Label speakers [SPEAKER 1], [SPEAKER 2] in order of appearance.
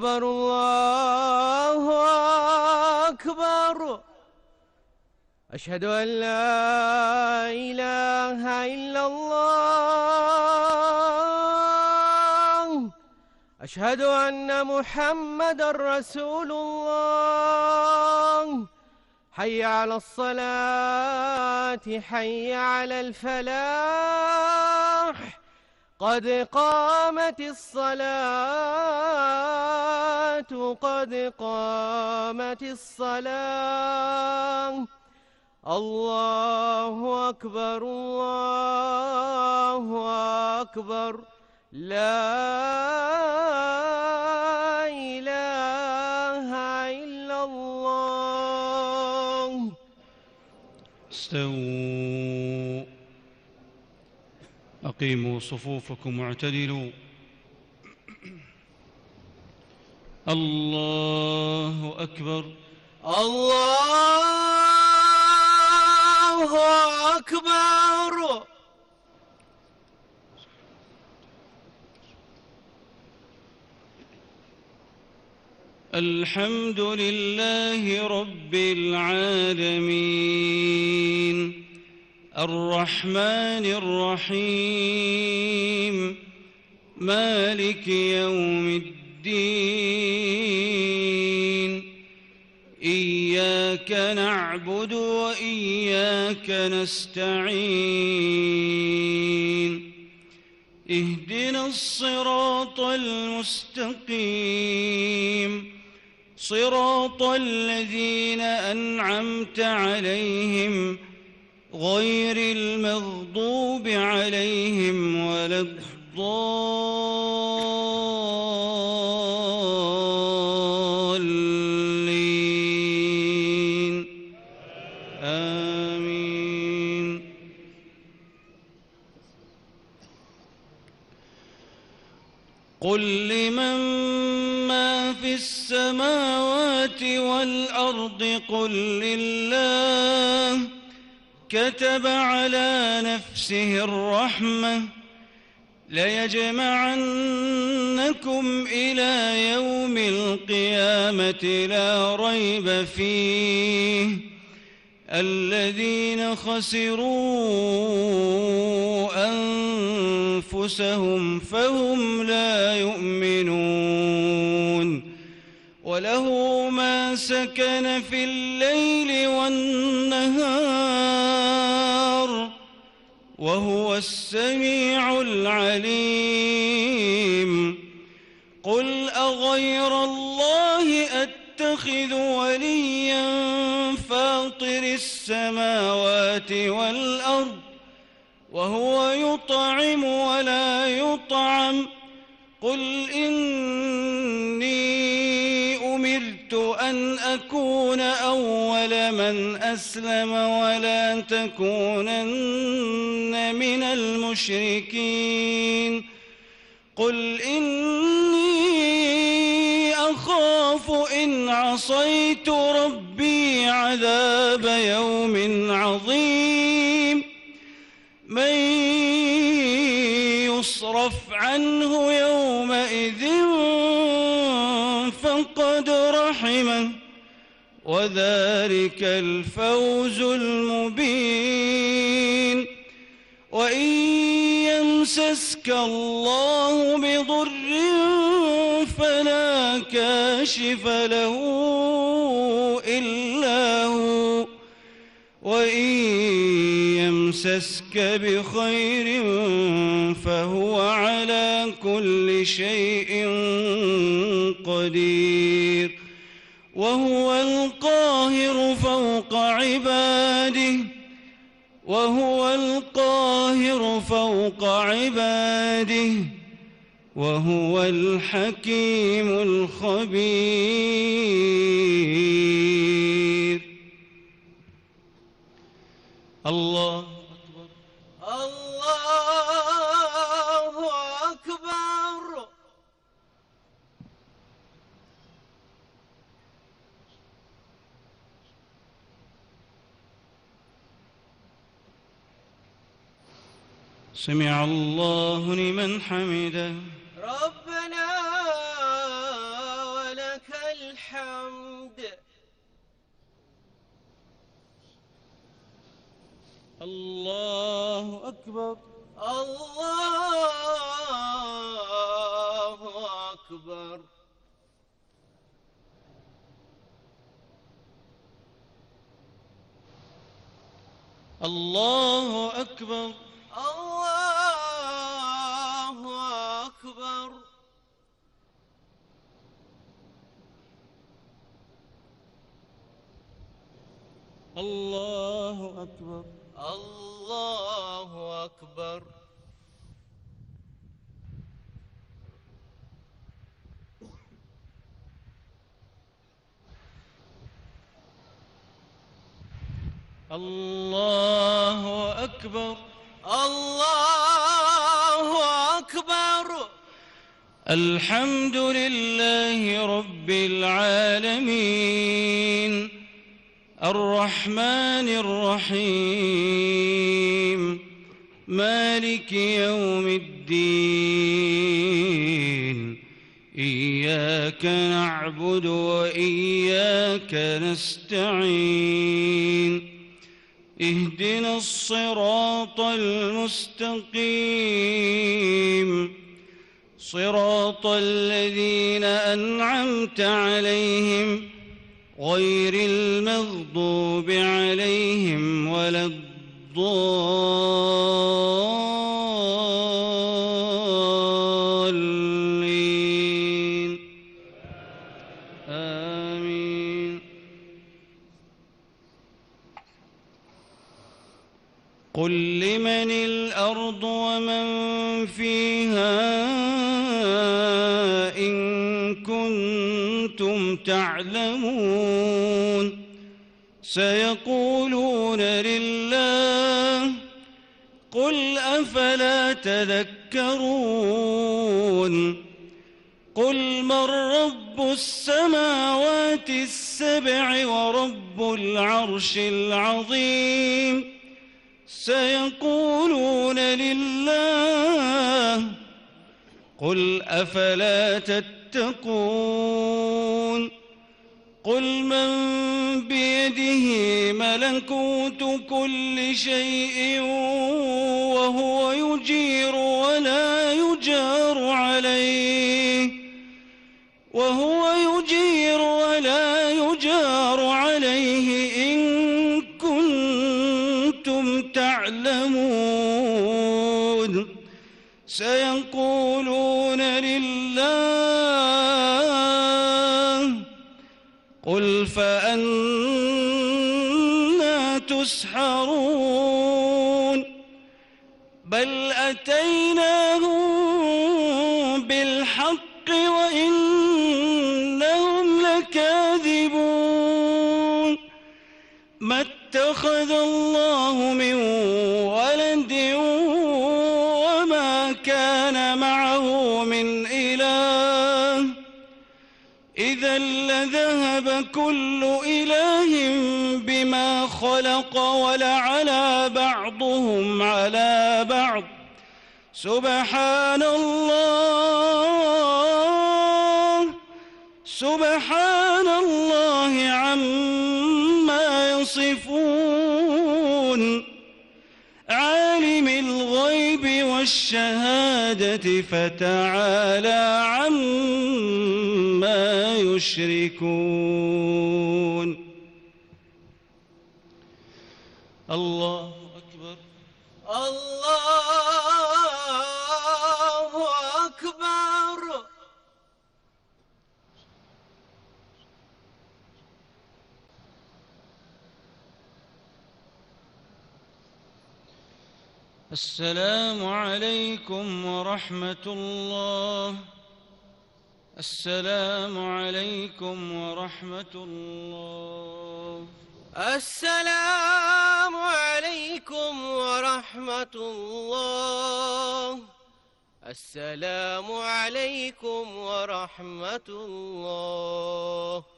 [SPEAKER 1] أكبر الله أكبر. أشهد أن لا إله إلا الله. أشهد أن محمدًا رسول الله. حي على الصلاة، حي على الفلاح، قد قامت الصلاة، قد قامت الصلاة. الله أكبر الله أكبر. لا إله إلا الله.
[SPEAKER 2] استووا، أقيموا صفوفكم واعتدلوا. الله أكبر
[SPEAKER 1] الله أكبر.
[SPEAKER 2] الحمد لله رب العالمين، الرحمن الرحيم، مالك يوم الدين. إياك نعبد وإياك نستعين. اهدنا الصراط المستقيم، صراط الذين أنعمت عليهم غير المغضوب عليهم ولا الضالين. آمين. قل لمن ما في السماوات والأرض قل لله. كتب على نفسه الرحمة ليجمعنكم إلى يوم القيامة لا ريب فيه. الذين خسروا أنفسهم فهم لا يؤمنون. وله ما سكن في الليل والنهار وهو السميع العليم. قل أغير الله أتخذ وليا فاطر السماوات والأرض وهو يطعم ولا يطعم. قل إني أمرت أن أكون أول من أسلم ولا تكونن من المشركين. قل إني أخاف إن عصيت ربي عذاب يوم عظيم. من يصرف عنه يومئذ فقد رحمه وذلك الفوز المبين. وإن يمسسك الله بضر فلا كاشف له إلا هو، وإن يمسسك بخير فهو على كل شيء قدير. وهو القاهر فوق عباده، وهو القاهر فوق عباده، وهو الحكيم الخبير. الله أكبر
[SPEAKER 1] الله أكبر.
[SPEAKER 2] سمع الله لمن حمده.
[SPEAKER 1] ربنا الحمد.
[SPEAKER 2] الله أكبر.
[SPEAKER 1] الله أكبر.
[SPEAKER 2] الله أكبر.
[SPEAKER 1] الله أكبر.
[SPEAKER 2] الله أكبر.
[SPEAKER 1] الله أكبر.
[SPEAKER 2] الله أكبر.
[SPEAKER 1] الله أكبر.
[SPEAKER 2] الحمد لله رب العالمين الرحمن الرحيم مالك يوم الدين إياك نعبد وإياك نستعين اهدنا الصراط المستقيم صراط الذين أنعمت عليهم غير المغضوب عليهم ولا الضالين آمين. قل لمن الأرض ومن فيها إن كنتم تعلمون سيقولون لله قل أفلا تذكرون قل من رب السماوات السبع ورب العرش العظيم سيقولون لله قل أفلا تتقون قل من بيده ملكوت كل شيء وهو يجير ولا يجار عليه إن كنتم تعلمون سيقولون لله قل فأنى تسحرون بل أتيناهم بالحق وإنهم لكاذبون ما اتخذ الله من ولد وما كان معه من إله إذا لذهب كل إله بما خلق ولعلى بعضهم على بعض سبحان الله عما يصفون عالم الغيب والشهادة فتعالى عما يشركون. الله أكبر.
[SPEAKER 1] الله أكبر.
[SPEAKER 2] السلام عليكم ورحمة الله. السلام عليكم ورحمة الله.
[SPEAKER 1] السلام عليكم ورحمة الله. السلام عليكم ورحمة الله.